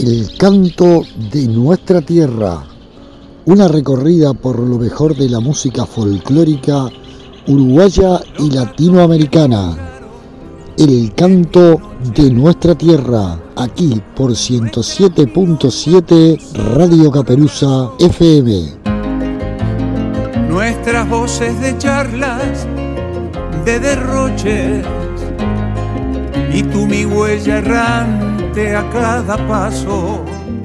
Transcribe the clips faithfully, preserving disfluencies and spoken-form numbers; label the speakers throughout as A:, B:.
A: El canto de nuestra tierra, una recorrida por lo mejor de la música folclórica uruguaya y latinoamericana. El canto de nuestra tierra, aquí por ciento siete punto siete Radio Caperuza F M.
B: Nuestras voces de charlas, de derroches, y tú mi huella errante a cada paso.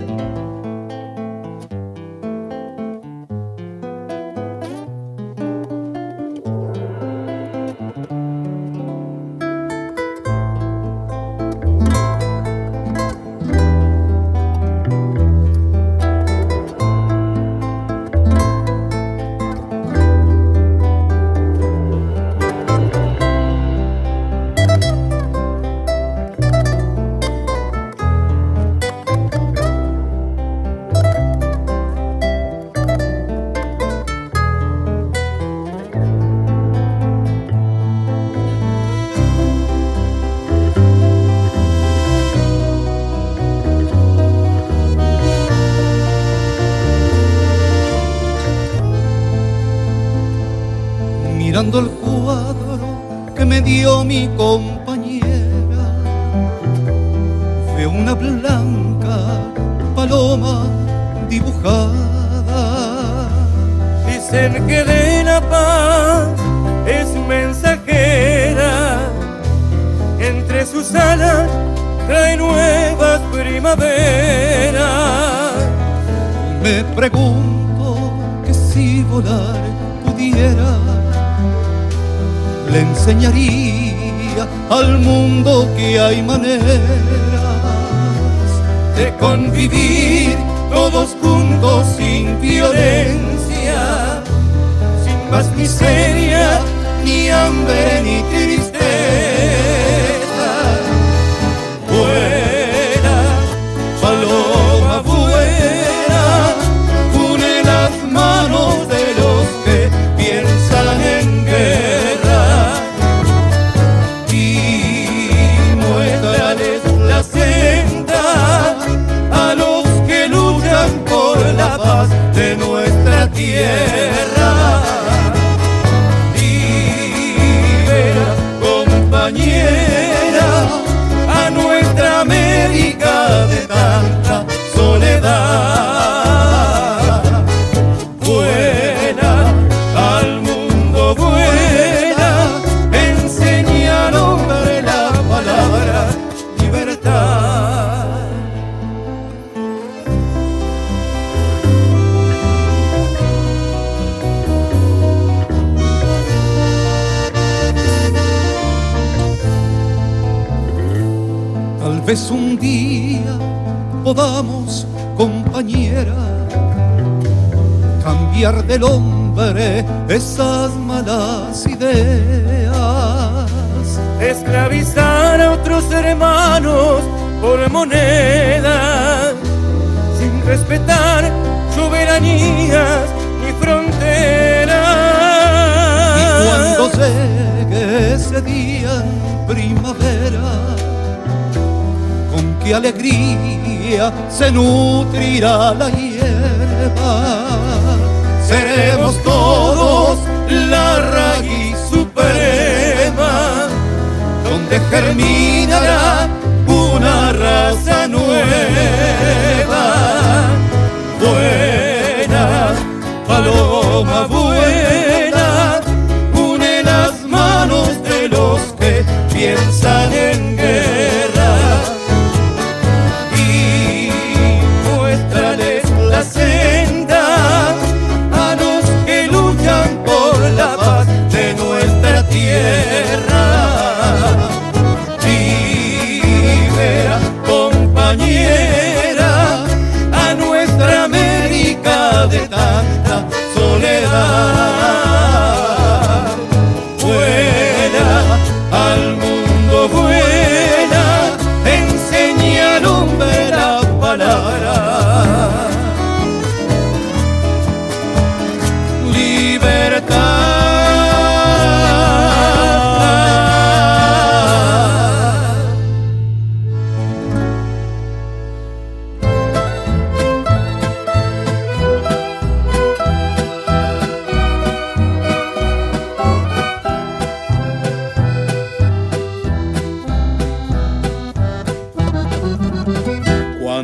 C: Mirando el cuadro que me dio mi compañera, fue una blanca paloma dibujada.
B: Dicen que de la paz es mensajera, entre sus alas trae nuevas primaveras.
C: Me pregunto que si volar pudiera, le enseñaría al mundo que hay maneras
B: de convivir todos juntos sin violencia, sin más miseria, ni hambre, ni tristeza. Vuela, paloma, vuela, une las manos de los que piensan en guerra. A los que luchan por la paz de nuestra tierra. Libera, compañera, a nuestra América de tanta soledad. Vuela, al mundo vuela, enseña al hombre la palabra libertad.
C: Tal vez un día podamos, compañera, cambiar del hombre esas malas ideas.
B: Esclavizar a otros hermanos por monedas, sin respetar soberanías ni fronteras.
C: Y cuando llegue ese día en primavera, con qué alegría se nutrirá la hierba.
B: Seremos todos la raíz suprema, donde germinará una raza nueva. Vuela, paloma, vuela, une las manos de los que piensan en guerra. Muéstrales la senda a los que luchan por la paz de nuestra tierra. Libera, compañera, a nuestra América de tanta soledad. Vuela, al mundo vuela.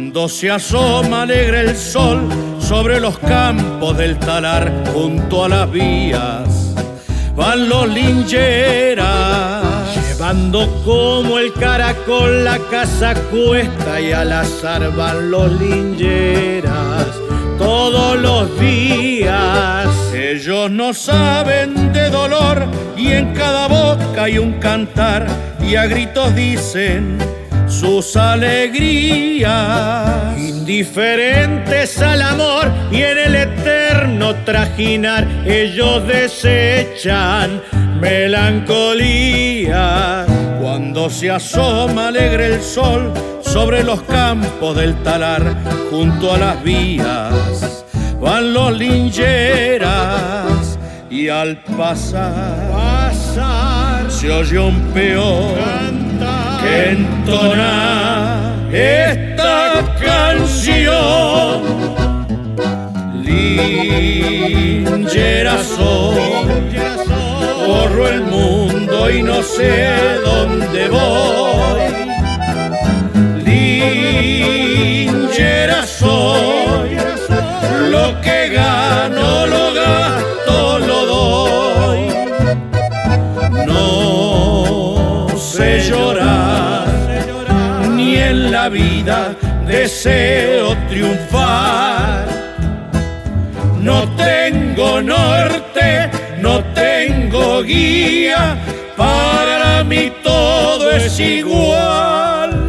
C: Cuando se asoma alegre el sol sobre los campos del talar, junto a las vías van los lincheras, llevando como el caracol la casa cuesta, y al azar van los lincheras todos los días. Ellos no saben de dolor y en cada boca hay un cantar, y a gritos dicen sus alegrías, indiferentes al amor y en el eterno trajinar, ellos desechan melancolía. Cuando se asoma alegre el sol sobre los campos del talar, junto a las vías van los lincheras, y al pasar, pasar se oye un peón que entona esta canción. Linchera soy, corro el mundo y no sé dónde voy. Linchera soy, lo que gano lo gasto, lo doy. No sé llorar, ni en la vida deseo triunfar. No tengo norte, no tengo guía, para mí todo es igual.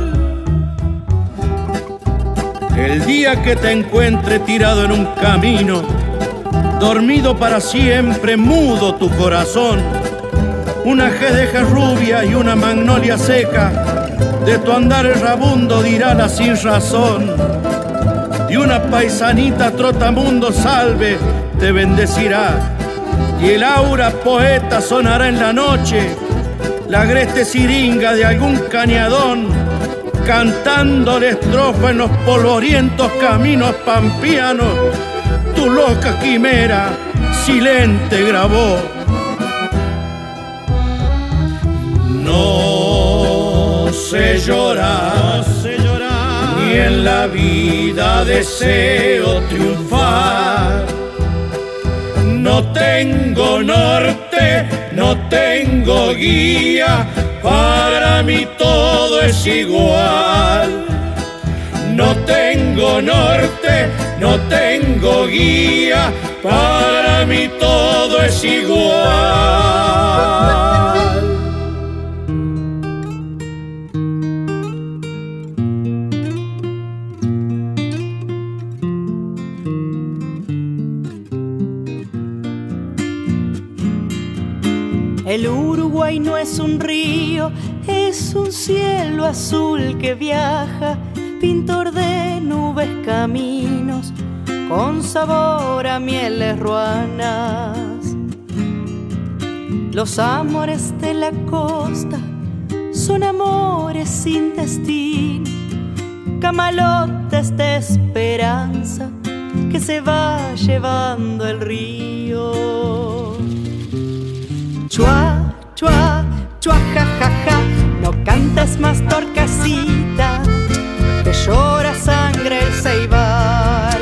C: El día que te encuentre tirado en un camino, dormido para siempre, mudo tu corazón, una jedeja rubia y una magnolia seca, de tu andar errabundo dirá la sin razón. Y una paisanita trotamundo salve te bendecirá, y el aura poeta sonará en la noche, la agreste siringa de algún cañadón, cantando la estrofa en los polvorientos caminos pampianos. Tu loca quimera silente grabó. No sé llorar, no sé llorar, ni en la vida deseo triunfar. No tengo norte, no tengo guía, para mí todo es igual. No tengo norte, no tengo guía, para mí todo es igual.
D: El Uruguay no es un río, es un cielo azul que viaja, pintor de nubes, caminos, con sabor a mieles ruanas. Los amores de la costa son amores sin destino, camalotes de esperanza que se va llevando el río. Chua, chua, chua, ja, ja, ja, no cantes más torcasita, que llora sangre el ceibal.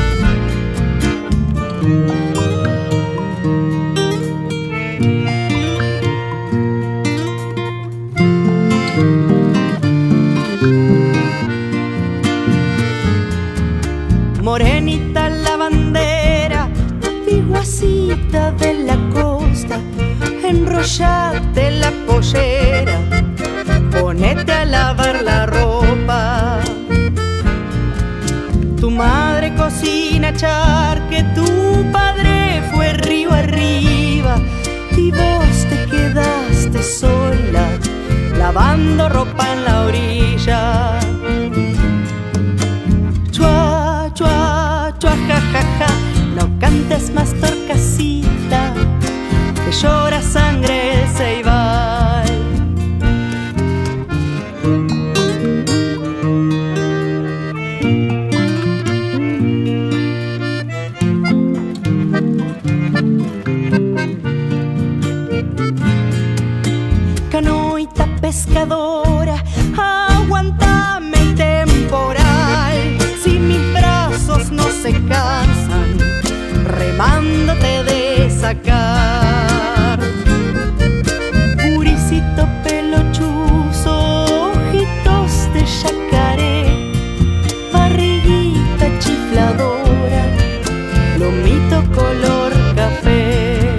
D: Morenita la bandera, piguacita de la costa, enrollate la pollera, ponete a lavar la ropa. Tu madre cocina charque, tu padre fue río arriba, y vos te quedaste sola, lavando ropa en la orilla. Chua, chua, chua, ja, ja, ja, no cantes más torcasita, que llora sangre el ceibal. Canoita pescadora, aguantame el temporal, tramándote de sacar. Guricito pelochuzo, ojitos de yacaré, barriguita chifladora, lomito color café.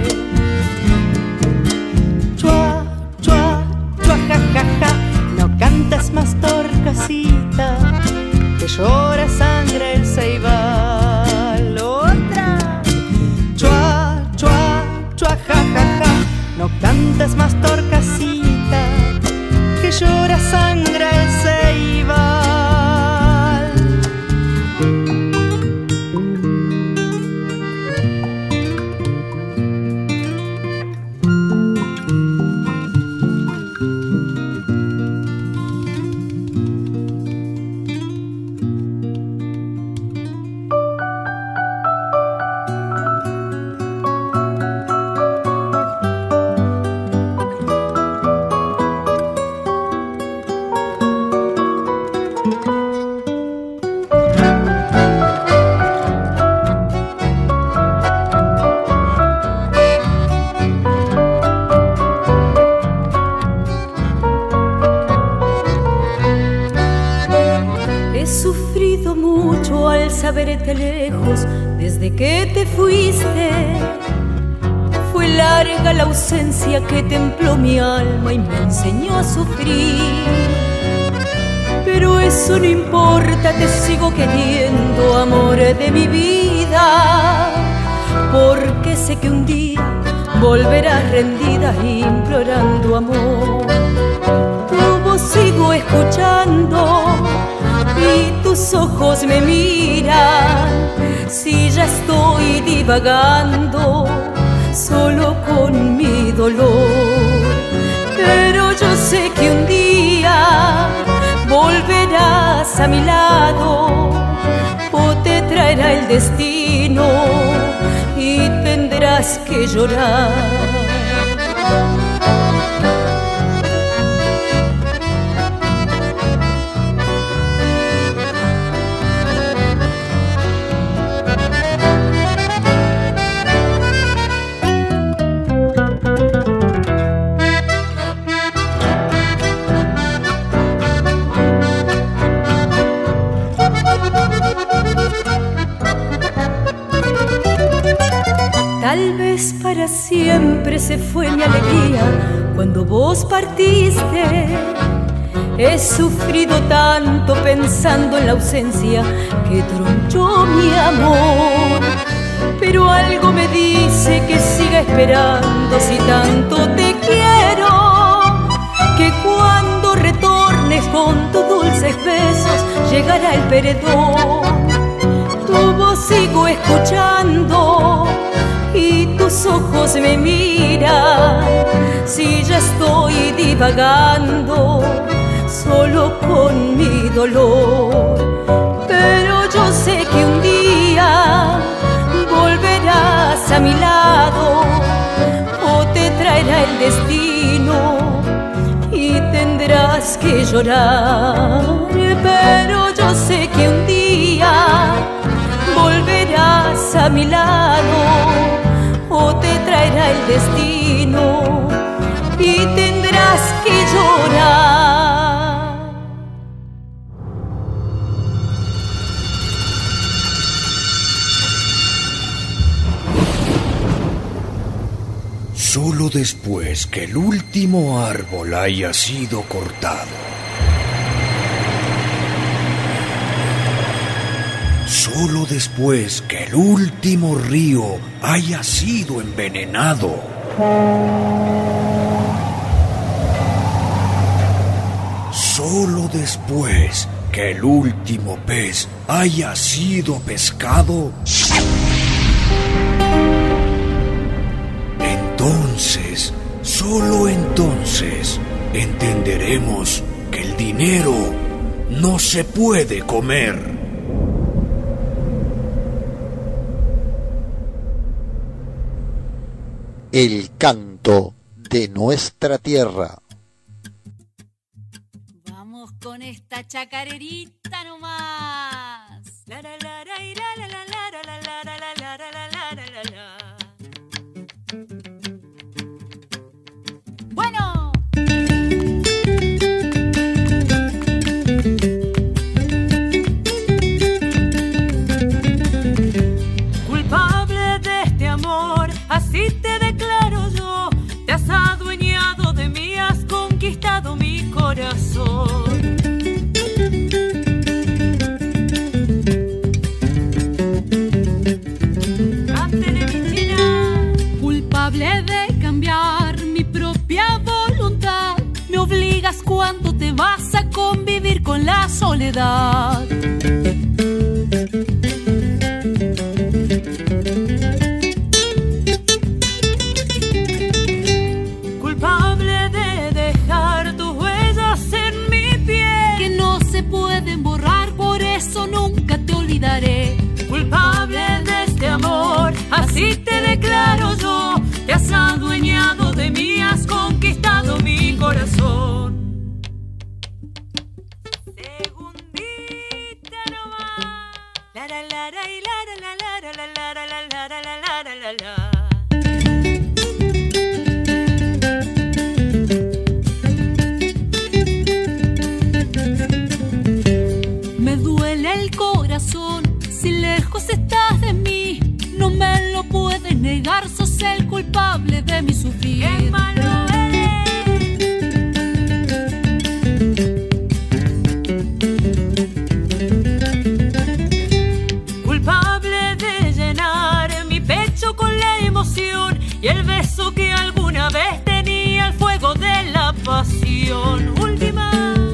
D: Chua, chua, chua, ja, ja, ja, no cantes más torcasita, que llora sangre el ceibal. Otra. Chua, chua, chua, ja, ja, ja, no cantes más torcasita, que llora sangre el ceibal. Verte lejos desde que te fuiste. Fue larga la ausencia que templó mi alma y me enseñó a sufrir. Pero eso no importa, te sigo queriendo, amor de mi vida, porque sé que un día volverás rendida implorando amor. Tu voz sigo escuchando y tus ojos me miran, si ya estoy divagando solo con mi dolor. Pero yo sé que un día volverás a mi lado, o te traerá el destino y tendrás que llorar. Tal vez para siempre se fue mi alegría cuando vos partiste. He sufrido tanto pensando en la ausencia que tronchó mi amor. Pero algo me dice que siga esperando si tanto te quiero, que cuando retornes con tus dulces besos llegará el perdón. Tu voz sigo escuchando y tus ojos me miran, si ya estoy divagando solo con mi dolor. Pero yo sé que un día volverás a mi lado, o te traerá el destino y tendrás que llorar. Pero yo sé que un día volverás a mi lado, o te traerá el destino y tendrás que llorar.
E: Solo después que el último árbol haya sido cortado, solo después que el último río haya sido envenenado, solo después que el último pez haya sido pescado, entonces, solo entonces, entenderemos que el dinero no se puede comer.
A: El canto de nuestra tierra.
F: Vamos con esta chacarerita nomás. La la la la la la la la la la la la la la la la. digas cuándo te vas a convivir con la soledad.
D: Culpable de dejar tus huellas en mi piel,
F: que no se pueden borrar, por eso nunca te olvidaré.
D: Culpable de este amor, así te declaro yo. Te has adueñado de mí, has conquistado mi corazón. Segundita nomás. La la la la la la la la la la la la la la la la.
F: Me duele el corazón si lejos estás de mí. No me lo puedes negar, sos el culpable de mi sufrir.
D: ¡Qué malo eres! Culpable de llenar mi pecho con la emoción y el beso que alguna vez tenía el fuego de la pasión. Última.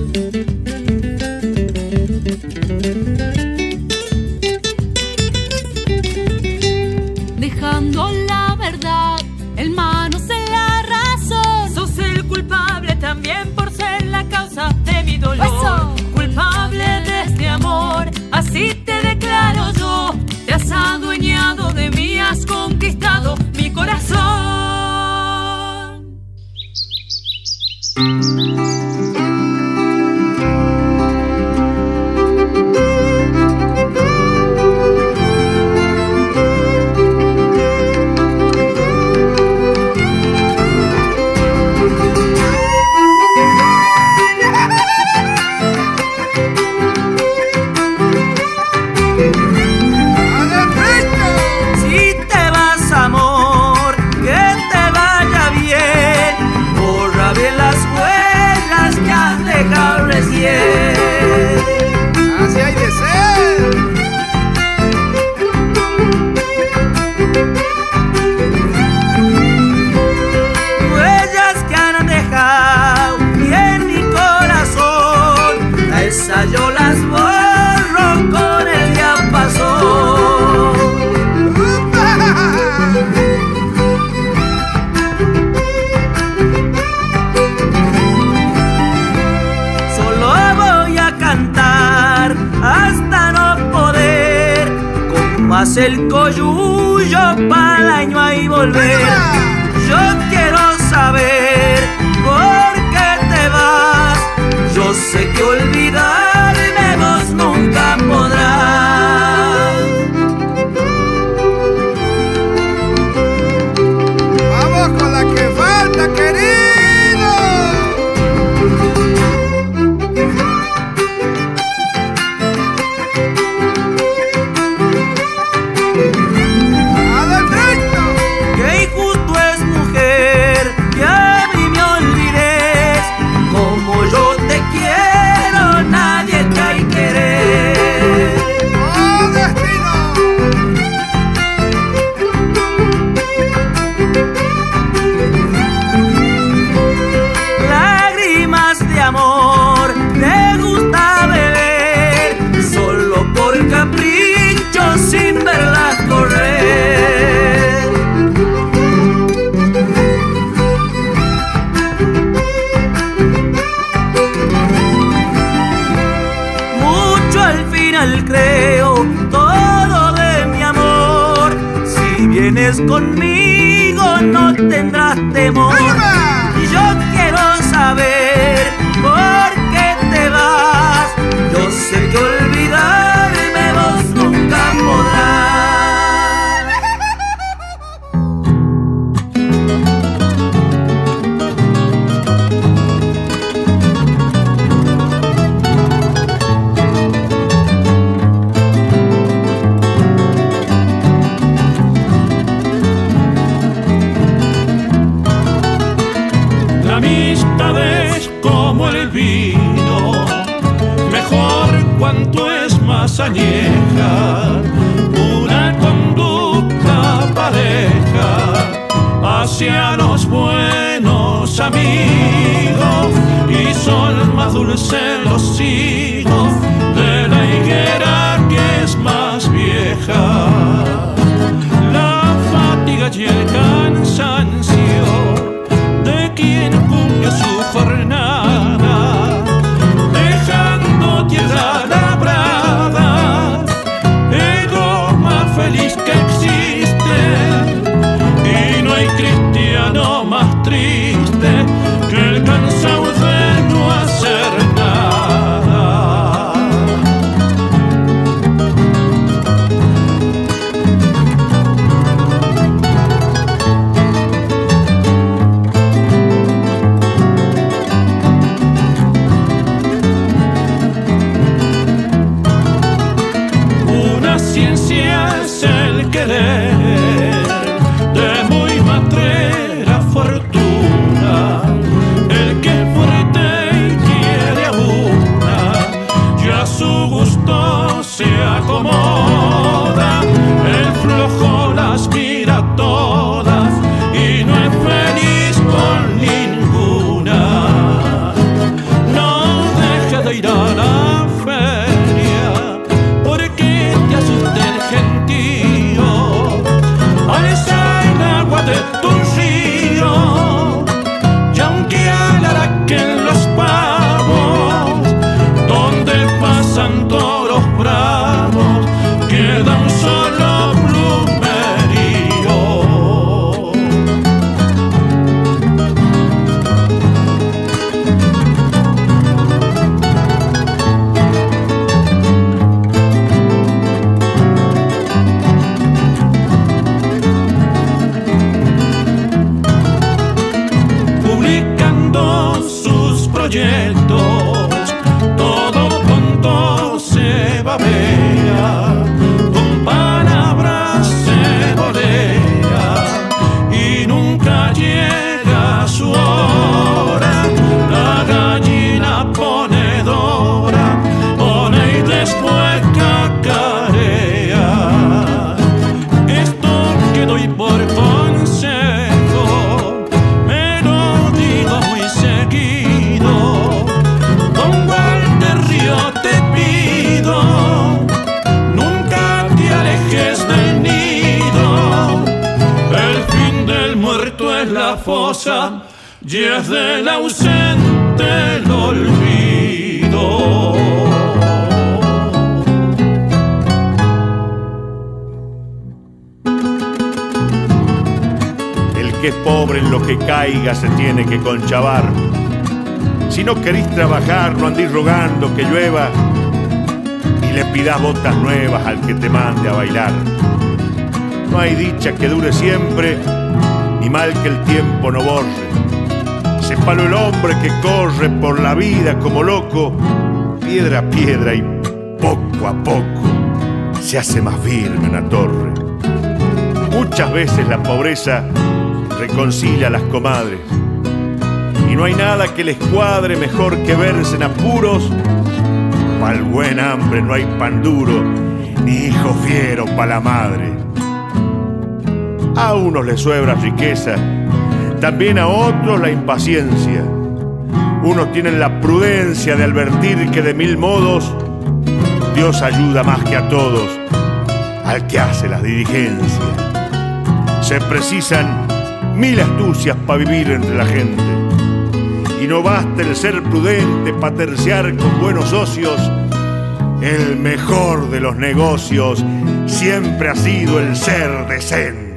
F: Dejando la verdad en manos de la razón.
D: Sos el culpable también por ser la causa de mi dolor.
F: ¡Eso!
D: Culpable de este amor, así te declaro yo. Te has adueñado de mí, has conquistado mi corazón.
G: Así hay de ser.
B: Huellas que han dejado en mi corazón, a esa yo las borro con el diapasón. Solo voy a cantar hasta no poder, como hace el coyullo para el año y volver. Yo quiero saber por qué te vas. Yo sé que olvidarme vos nunca podrás.
G: Vamos con la que falta, querido.
B: Qué injusto es, mujer, que a mí me olvides. Como yo te quiero, nadie te hay querer.
G: ¡Oh, destino!
B: Lágrimas de amor te gusta beber, solo por capricho sin verlas correr. Mucho al final creo todo de mi amor. Si vienes conmigo no tendrás temor. Y yo quiero saber por qué te vas. Yo sé que olvidarme vos nunca podrás.
C: La amistad es como el vino, mejor cuanto es más añeja. Una conducta pareja hacia los buenos amigos y proyectos, todo pronto se babea, con palabras se volea y nunca llega su hora. La gallina ponedora pone y después cacarea. Esto que doy por consejo me lo digo muy seguido. Don Walter Río, te pido, nunca te alejes del nido. El fin del muerto es la fosa y es del ausente el olvido.
H: El que es pobre en lo que caiga se tiene que conchavar. Si no querís trabajar, no andís rogando que llueva y le pidas botas nuevas al que te mande a bailar. No hay dicha que dure siempre, ni mal que el tiempo no borre. Sépalo el hombre que corre por la vida como loco, piedra a piedra y poco a poco se hace más firme una torre. Muchas veces la pobreza reconcilia a las comadres y no hay nada que les cuadre mejor que verse en apuros. Pa'l buen hambre no hay pan duro, ni hijo fiero pa' la madre. A unos les sobra riqueza, también a otros la impaciencia. Unos tienen la prudencia de advertir que de mil modos Dios ayuda más que a todos al que hace las diligencias. Se precisan mil astucias para vivir entre la gente y no basta el ser prudente para terciar con buenos socios. El mejor de los negocios siempre ha sido el ser decente.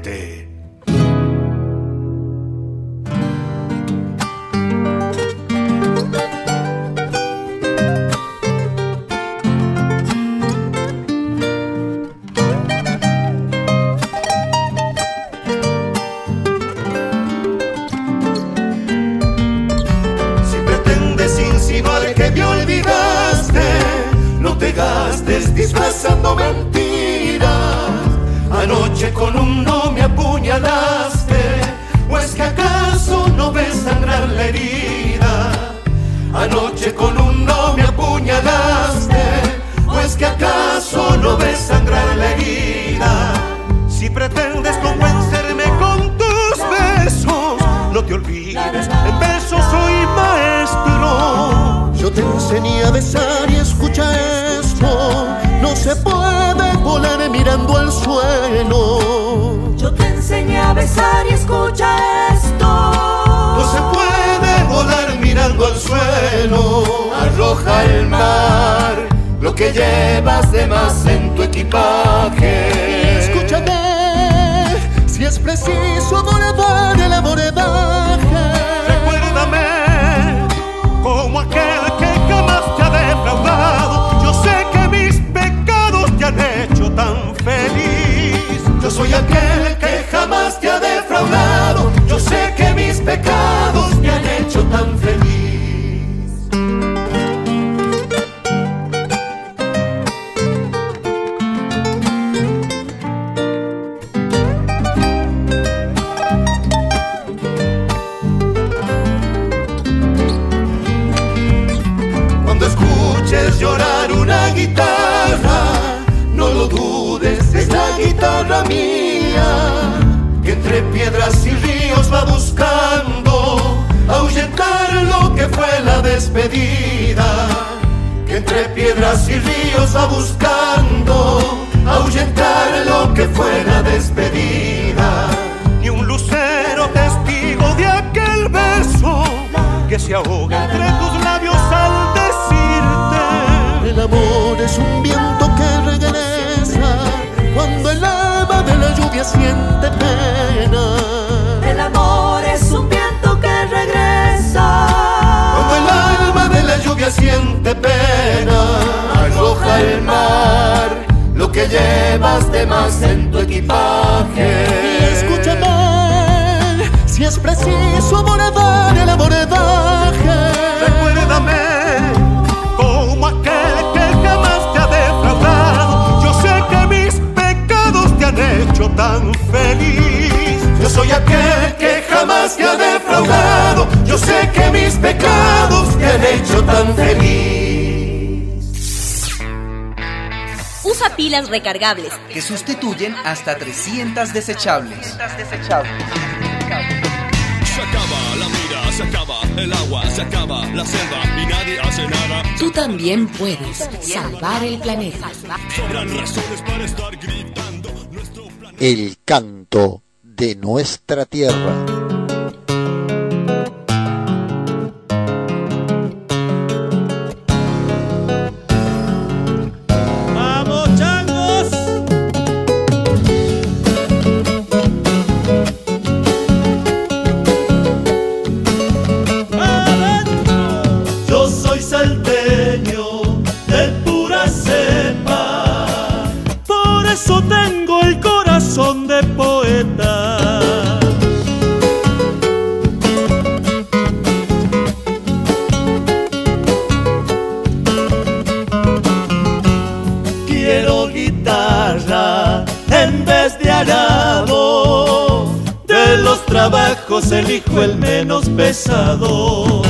I: Disfrazando mentiras, anoche con un no me apuñalaste, o es que acaso no ves sangrar la herida. Anoche con un no me apuñalaste, o es que acaso no ves sangrar la herida. Si pretendes convencerme con tus besos, no te olvides, en besos soy maestro. Yo te enseñé a besar y escucha esto. No se puede volar mirando al suelo.
D: Yo te enseñé a besar y escucha esto.
I: No se puede volar mirando al suelo. Arroja al mar lo que llevas de más en tu equipaje.
J: Escúchame, si es preciso abordar el abordaje.
I: Recuérdame como aquel que jamás te ha defraudado. Yo sé que mis pecados te han hecho tan feliz. Yo soy aquel que jamás te ha defraudado. Yo sé que mis pecados te han hecho tan feliz. Cuando escuches llorar una guitarra, no lo dudes, es la guitarra mía, que entre piedras y ríos va buscando ahuyentar lo que fue la despedida. Que entre piedras y ríos va buscando ahuyentar lo que fue la despedida. Ni un lucero testigo de aquel beso que se ahoga entre tus labios al decirte.
J: El amor es un viento que regresa cuando el alma de la lluvia siente pena.
D: El amor es un viento que regresa
I: cuando el alma de la lluvia siente pena. Arroja al mar lo que llevas de más en tu equipaje.
J: Y escúchame, si es preciso abordar el abordaje.
I: Recuerda jamás te ha defraudado. Yo sé que mis pecados te han hecho tan feliz.
K: Usa pilas recargables
L: que sustituyen hasta trescientas desechables.
M: Se acaba la vida, se acaba el agua, se acaba la selva y nadie hace nada.
K: Tú también puedes salvar el planeta.
M: Sobran razones para estar gritando nuestro planeta.
A: El canto de nuestra tierra.
N: Tengo el corazón de poeta. Quiero guitarra en vez de arado. De los trabajos elijo el menos pesado.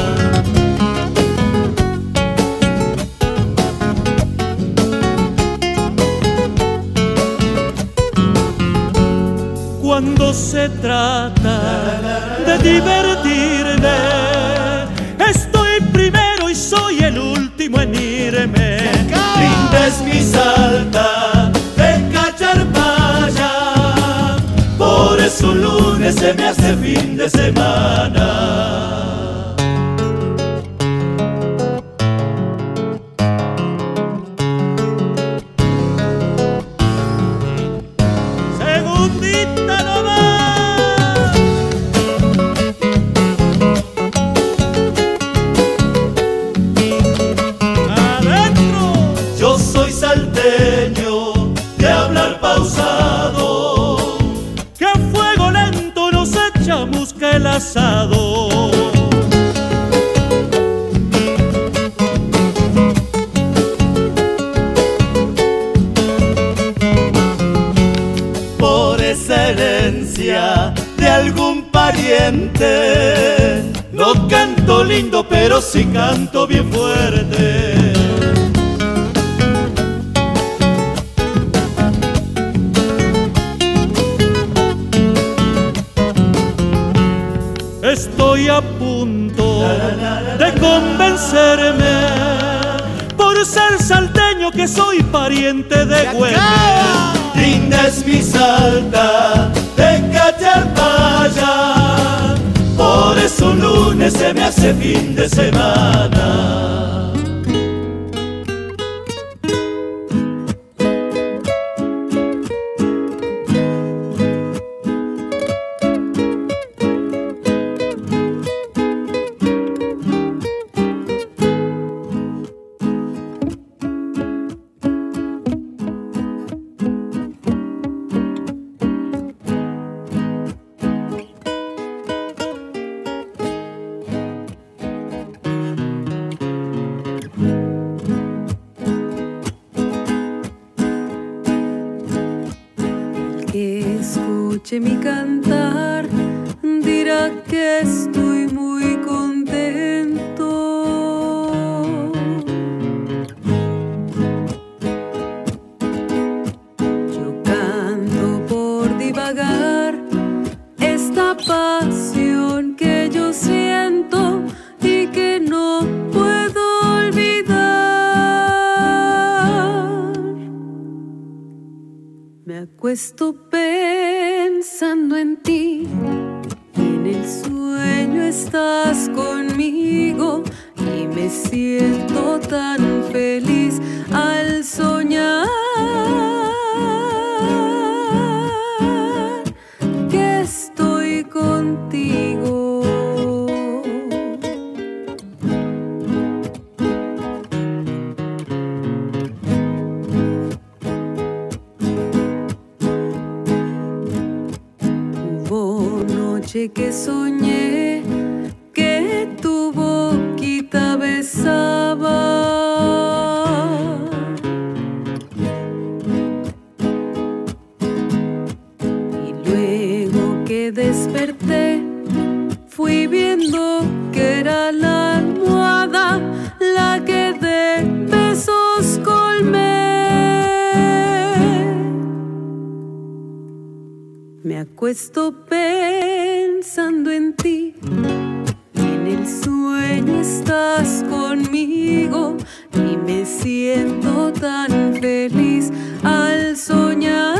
N: Cuando se trata de divertirme, estoy primero y soy el último en irme. Linda es mi salta de Cacharpaya, por eso un lunes se me hace fin de semana. El asado. Por esa herencia de algún pariente, no canto lindo, pero sí canto bien fuerte. Estoy a punto de convencerme, por ser salteño, que soy pariente de Güemes. Linda es mi salta de Cacharpaya, por eso un lunes se me hace fin de semana.
O: Mi cantar dirá que estoy muy contento. Yo canto por divagar esta pasión que yo siento y que no puedo olvidar. Me acuesto pensando en ti, en el sueño estás conmigo y me siento tan feliz al soñar que estoy contigo. Que soñé que tu boquita besaba y luego que desperté acuesto pensando en ti. En el sueño estás conmigo y me siento tan feliz al soñar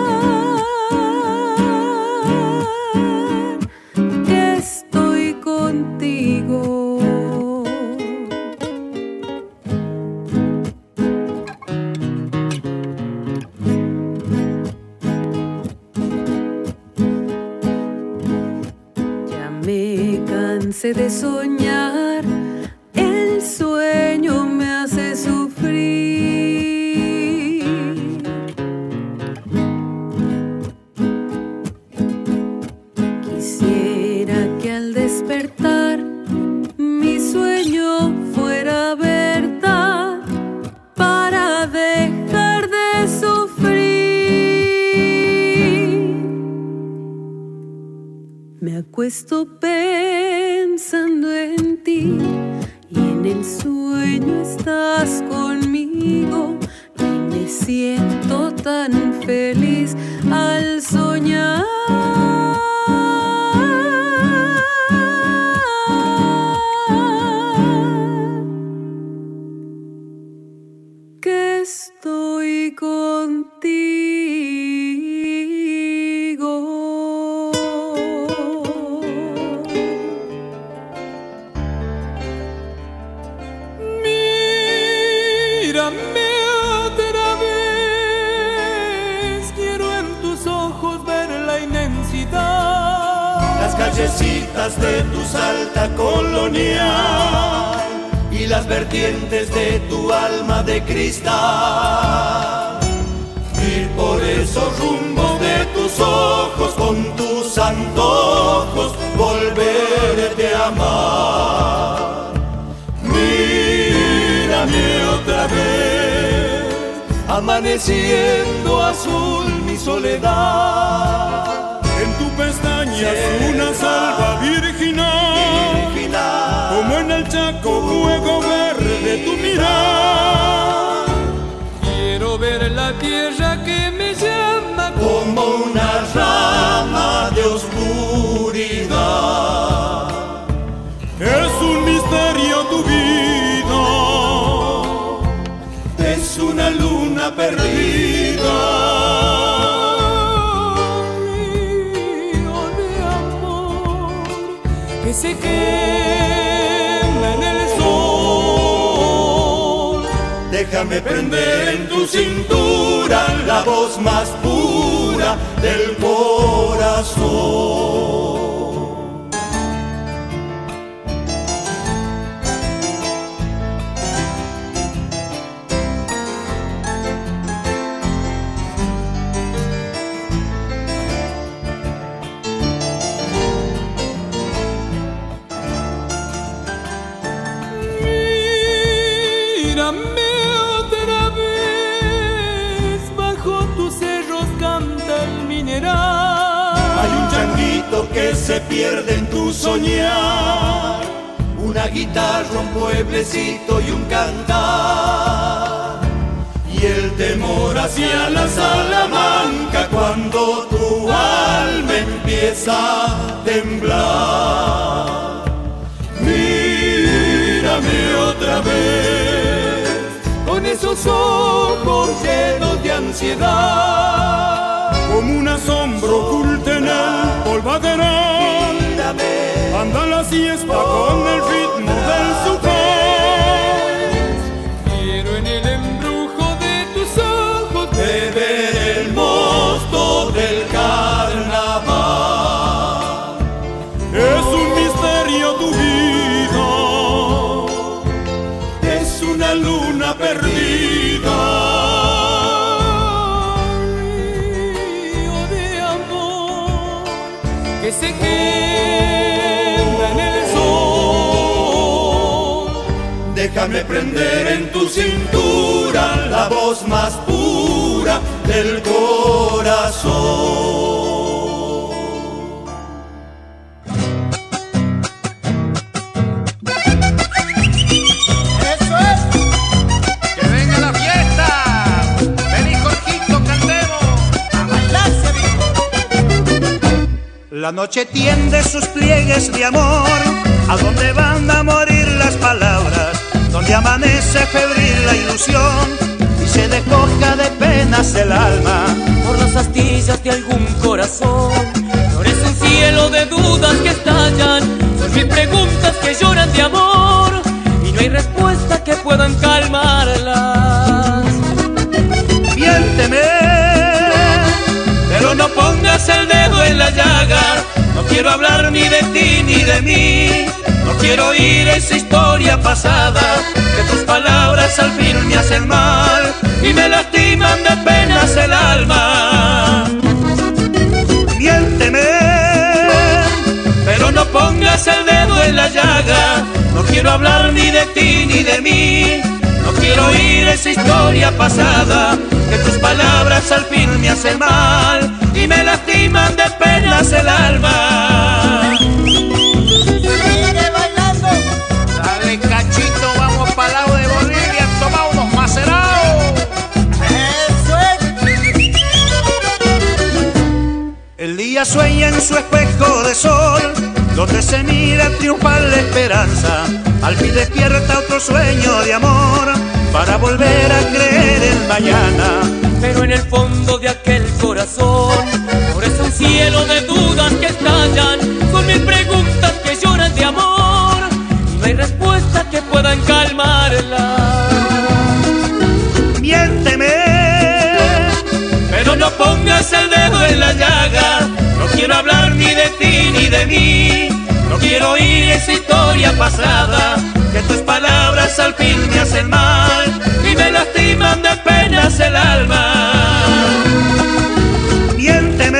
O: que estoy contigo. Ya me cansé de soñar, el sueño me hace sufrir. Quisiera que al despertar mi sueño fuera verdad para dejar de sufrir. Me acuesto pensando en ti y en el sueño estás conmigo y me siento tan feliz al soñar que estoy contigo.
P: Mírame otra vez, quiero en tus ojos ver la inmensidad.
I: Las callecitas de tu Salta colonial y las vertientes de tu alma de cristal. Ir por esos rumbos de tus ojos con tus antojos, volverte a amar. Mírame otra vez, amaneciendo azul mi soledad.
C: En tu pestaña una salva virginal, virginal, como en el Chaco fuego verde tu mirar.
P: Quiero ver la tierra que me llama
I: como una rama de oscuridad.
C: Es un misterio tu vida,
I: es una luna perdida.
P: Que se quema en el sol.
I: Déjame prender en tu cintura la voz más pura del corazón.
P: Mírame otra vez, bajo tus cerros canta el mineral.
I: Hay un changuito que se pierde en tu soñar, una guitarra, un pueblecito y un cantar. Y el temor hacia la Salamanca cuando tu alma empieza a temblar. Mírame otra vez,
P: con esos ojos llenos de ansiedad,
C: como una sombra oculta en el polvaderal.
I: Mírame,
C: anda la siesta con el ritmo del sufés.
P: Quiero en el embrujo de tus ojos
I: beber el mosto del carnaval.
C: Es un misterio tu vida,
I: es una luna perdida.
P: Río de amor que se quema en el sol.
I: Déjame prender en tu cintura la voz más pura del corazón.
G: ¡Feliz Jorgito, cantemos! ¡A bailar, se dijo!
Q: La noche tiende sus pliegues de amor, a donde van a morir las palabras, donde amanece febril la ilusión y se despoja de penas el alma.
R: Por las astillas de algún corazón florece un cielo de dudas que estallan, son mil preguntas que lloran de amor y no hay respuesta que puedan calmarlas.
Q: Miénteme, pero no pongas el dedo en la llaga. No quiero hablar ni de ti ni de mí, no quiero oír esa historia pasada, que tus palabras al fin me hacen mal y me lastiman de penas el alma. Miénteme, pero no pongas el dedo en la llaga. No quiero hablar ni de ti ni de mí, no quiero oír esa historia pasada, que tus palabras al fin me hacen mal y me lastiman de penas el alma.
G: Sigue bailando. Dale, cachito, vamos para el lado de Bolivia a tomar unos macerados. Eso es.
Q: El día sueña en su espejo de sol, donde se mira triunfal la esperanza. Al fin despierta otro sueño de amor, para volver a creer en mañana.
R: Pero en el fondo de aquel corazón florece un cielo de dudas que estallan, son mil preguntas que lloran de amor y no hay respuesta que puedan calmarlas.
Q: Miénteme,
R: pero no pongas el dedo en la llaga. No quiero hablar ni de ti ni de mí, no quiero oír esa historia pasada, que tus palabras al fin me hacen mal y me lastiman de penas el alma.
Q: Miénteme,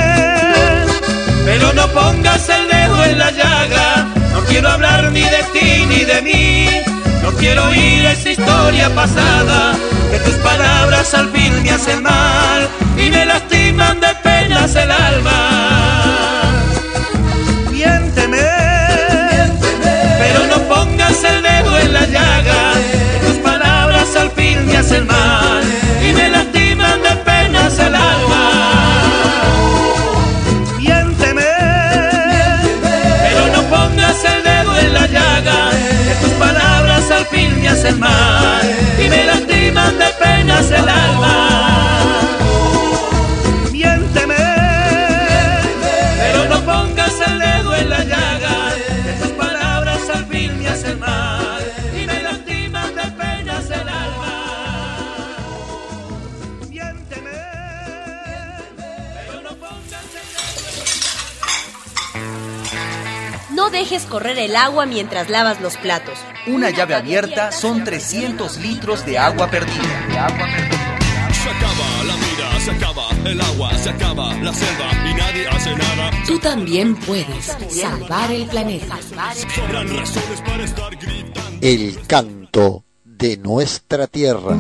R: pero no pongas el dedo en la llaga. No quiero hablar ni de ti ni de mí, no quiero oír esa historia pasada, que tus palabras al fin me hacen mal y me lastiman de penas el alma.
Q: Miénteme,
R: pero no pongas el dedo en la llaga, que tus palabras al fin me hacen mal y me lastiman de penas el alma.
Q: Miénteme,
R: pero no pongas el dedo en la llaga, que tus palabras al fin me hacen mal y me lastiman de penas el alma.
Q: Miénteme,
R: pero no pongas el dedo en la llaga, que tus palabras al fin me hacen mal y me lastiman de penas el alma.
Q: Miénteme,
R: pero no pongas el dedo.
K: No dejes correr el agua mientras lavas los platos.
L: Una llave abierta son trescientos litros de agua perdida. De agua perdida.
M: Se acaba la vida, se acaba el agua, se acaba la selva y nadie hace nada.
K: Tú también puedes salvar el planeta.
M: Sobran razones para estar gritando.
A: El canto de nuestra tierra.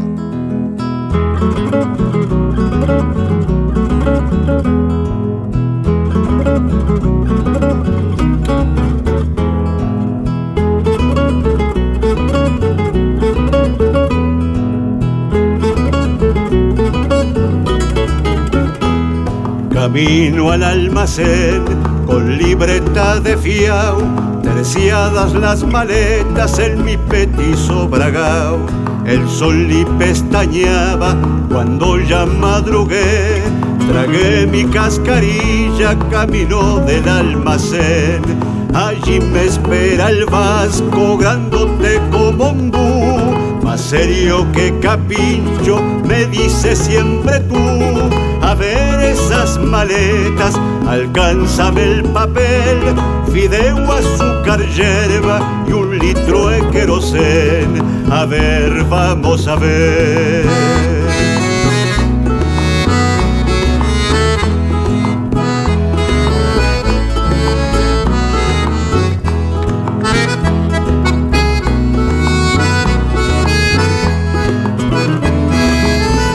S: Camino al almacén con libreta de fiao, terciadas las maletas en mi petizo bragao. El sol y pestañeaba cuando ya madrugué, tragué mi cascarilla, camino del almacén. Allí me espera el vasco, grandote como un bú, más serio que capincho, me dice siempre tú. A ver esas maletas, alcánzame el papel, fideo, azúcar, yerba y un litro de querosén. A ver, vamos a ver.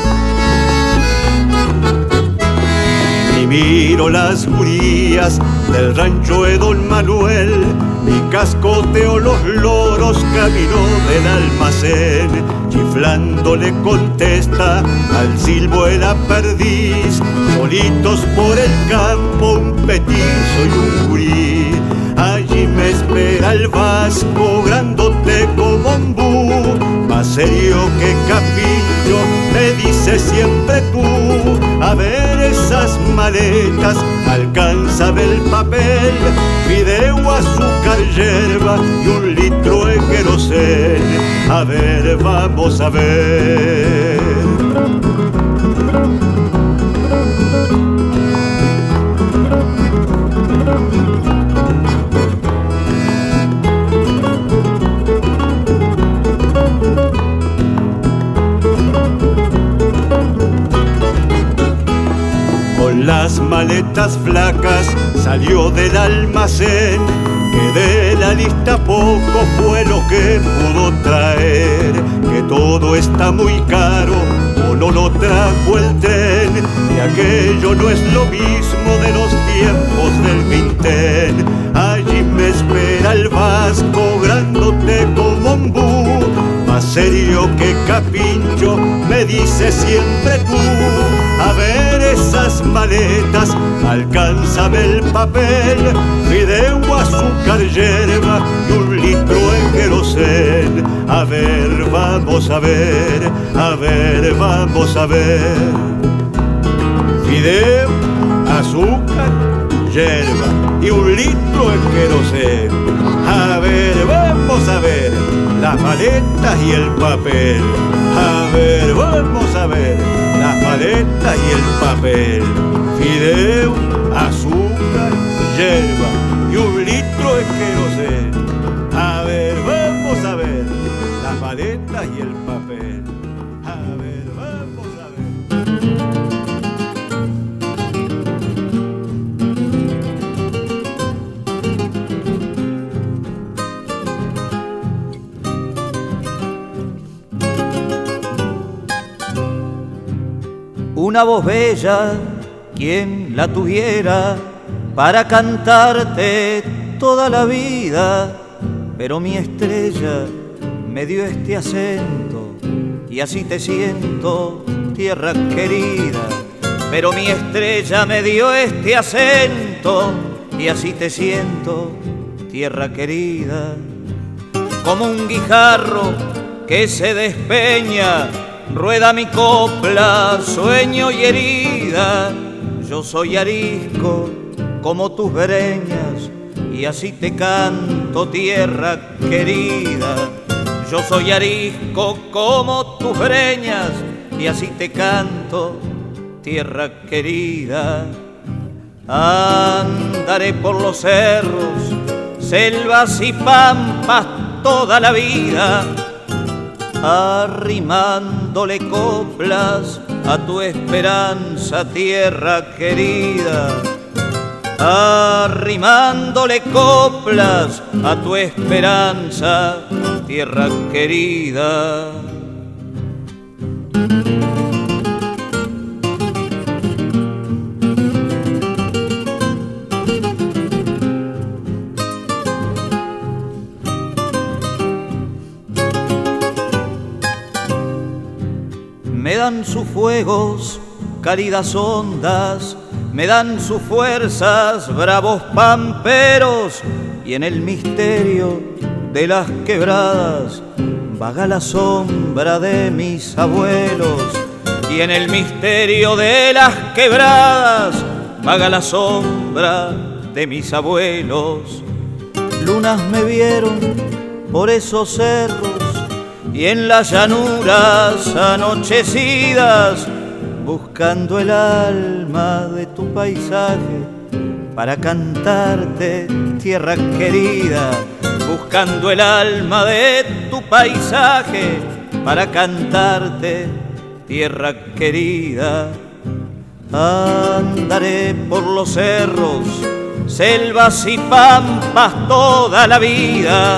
S: Miro las gurías del rancho de Don Manuel, mi cascoteo los loros, camino del almacén, chiflando le contesta al silbo de la perdiz, solitos por el campo un petizo y un gurí. Allí me espera el vasco, grandote como un bú, más serio que capillo, me dice siempre tú. A ver esas maletas, alcánzame el papel, fideo, azúcar, yerba y un litro de querosén. A ver, vamos a ver. Con las maletas flacas salió del almacén, que de la lista poco fue lo que pudo traer, que todo está muy caro o no lo trajo el tren, y aquello no es lo mismo de los tiempos del vintén. Allí me espera el vasco, grandote como un bú, más serio que capincho, me dice siempre tú. A ver esas maletas, alcánzame el papel, fideo, azúcar, yerba y un litro de querosén. A ver, vamos a ver, a ver, vamos a ver. Fideo, azúcar, yerba y un litro de querosén. A ver, vamos a ver las maletas y el papel. A ver, vamos a ver las maletas y el papel. Fideo, azúcar, yerba y un litro de querosén. A ver, vamos a ver las maletas y el papel. A ver, vamos a ver.
T: Una voz bella, quien la tuviera para cantarte toda la vida, pero mi estrella me dio este acento y así te siento, tierra querida. Pero mi estrella me dio este acento y así te siento, tierra querida. Como un guijarro que se despeña, rueda mi copla, sueño y herida. Yo soy arisco como tus breñas y así te canto, tierra querida. Yo soy arisco como tus breñas y así te canto, tierra querida. Andaré por los cerros, selvas y pampas toda la vida, arrimándole coplas a tu esperanza, tierra querida. Arrimándole coplas a tu esperanza, tierra querida. Me dan sus fuegos, cálidas ondas, me dan sus fuerzas, bravos pamperos, y en el misterio de las quebradas vaga la sombra de mis abuelos. Y en el misterio de las quebradas vaga la sombra de mis abuelos. Lunas me vieron por esos cerros y en las llanuras anochecidas, buscando el alma de tu paisaje para cantarte, tierra querida. Buscando el alma de tu paisaje para cantarte, tierra querida. Andaré por los cerros, selvas y pampas toda la vida,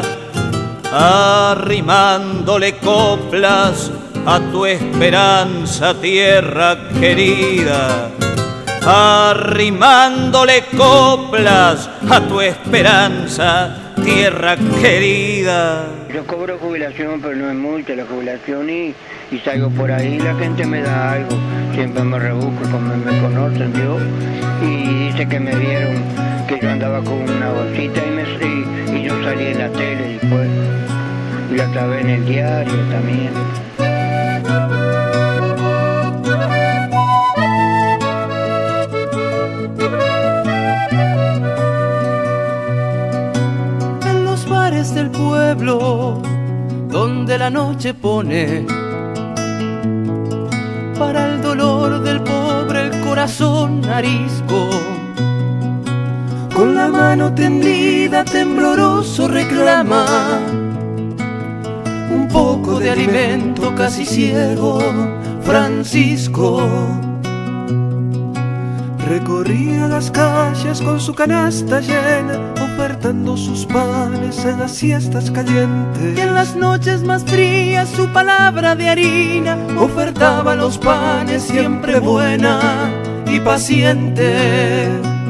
T: arrimándole coplas a tu esperanza, tierra querida. arrimándole coplas a tu esperanza, tierra querida.
U: Yo cobro jubilación, pero no es mucha la jubilación y, y salgo por ahí, la gente me da algo, siempre me rebusco, como me conocen yo, y dice que me vieron que yo andaba con una bolsita y, me, y, y yo salí en la tele después, y la otra vez en el diario también.
B: Del pueblo donde la noche pone para el dolor del pobre el corazón arisco, con la mano tendida tembloroso reclama un poco de alimento casi ciego. Francisco recorría las calles con su canasta llena, ofertando sus panes en las siestas calientes. Y en las noches más frías su palabra de harina ofertaba los panes, siempre buena y paciente.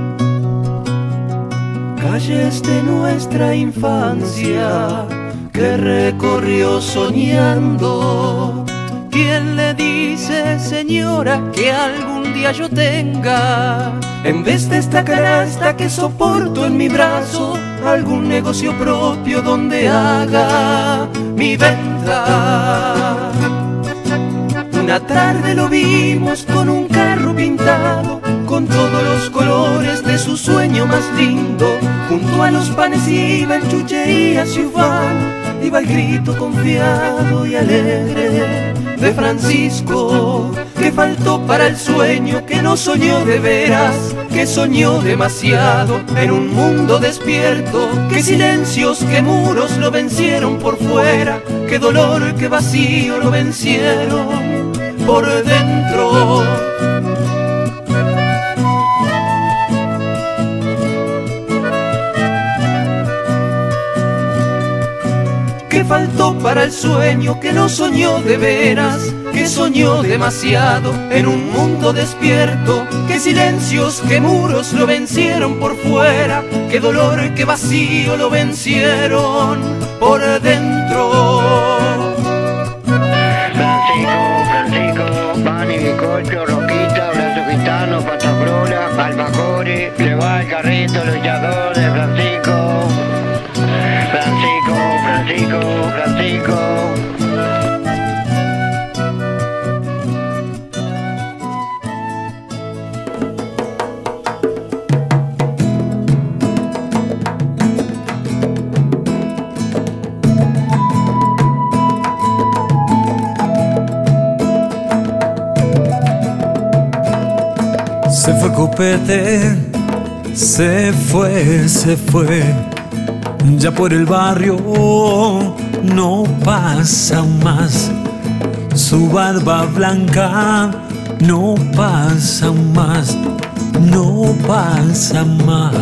B: Calles de nuestra infancia que recorrió soñando. ¿Quién le dice, señora, que algún día yo tenga, en vez de esta canasta que soporto en mi brazo, algún negocio propio donde haga mi venta? Una tarde lo vimos con un carro pintado, con todos los colores de su sueño más lindo. Junto a los panes iba en chucherías y ufano, iba el grito confiado y alegre de Francisco, que faltó para el sueño, que no soñó de veras, que soñó demasiado en un mundo despierto, que silencios, que muros lo vencieron por fuera, que dolor, que vacío lo vencieron por dentro. Que faltó para el sueño, que no soñó de veras, que soñó demasiado en un mundo despierto, que silencios, que muros lo vencieron por fuera, que dolor, que vacío lo vencieron por dentro.
U: Francisco, Francisco, pan y bizcocho, roquita, brazo gitano, pataflora, alfajores, le va el carrito luchador de Francisco. Francisco, Francisco, Francisco.
V: Se fue Copete, se fue, se fue. Ya por el barrio no pasa más. Su barba blanca no pasa más, no pasa más.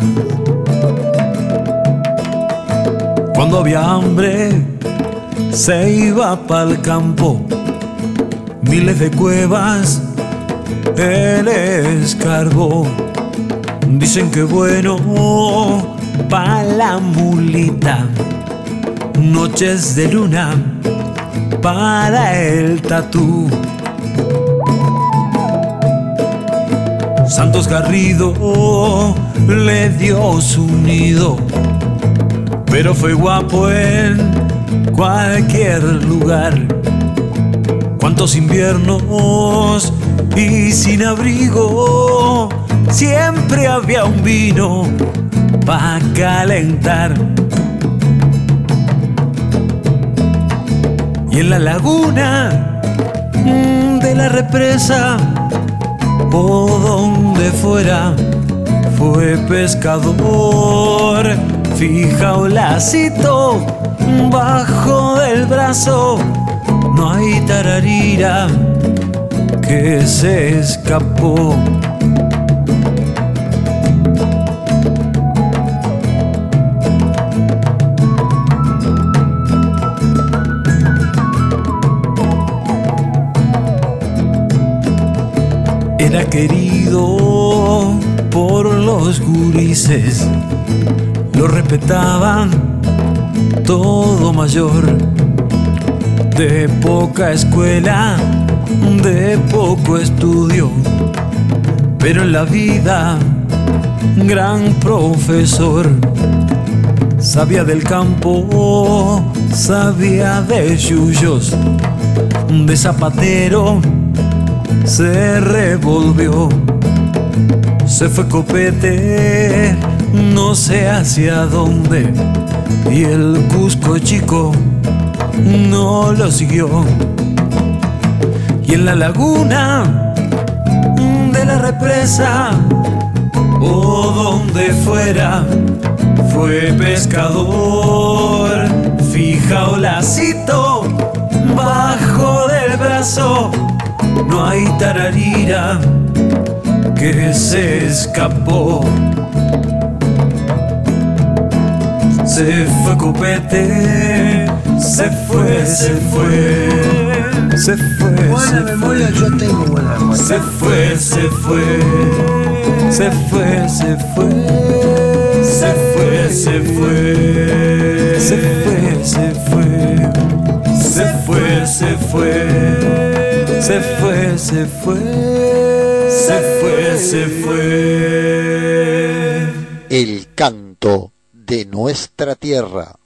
V: Cuando había hambre se iba pa'l campo, miles de cuevas él escarbó. Dicen que bueno pa' la mulita, noches de luna para el tatú. Santos Garrido le dio su nido, pero fue guapo en cualquier lugar. Cuántos inviernos y sin abrigo, siempre había un vino pa' calentar. Y en la laguna de la represa o donde fuera fue pescador. Fija un lacito bajo del brazo, no hay tararira que se escapó. Era querido por los gurises, lo respetaban todo mayor, de poca escuela, de poco estudio, pero en la vida gran profesor. Sabía del campo, sabía de yuyos, de zapatero se revolvió. Se fue copete, no sé hacia dónde, y el Cusco chico no lo siguió. Y en la laguna de la represa o donde fuera fue pescador. Fija o lacito bajo del brazo, no hay tararira que se escapó. Se fue copete, se fue, se fue, se fue,
E: buena memoria yo tengo, buena memoria.
V: Se fue, se fue, se fue, se fue, se fue, se fue, se fue, se fue, se fue, se fue, se fue, se fue, se fue, se fue.
A: El canto de nuestra tierra.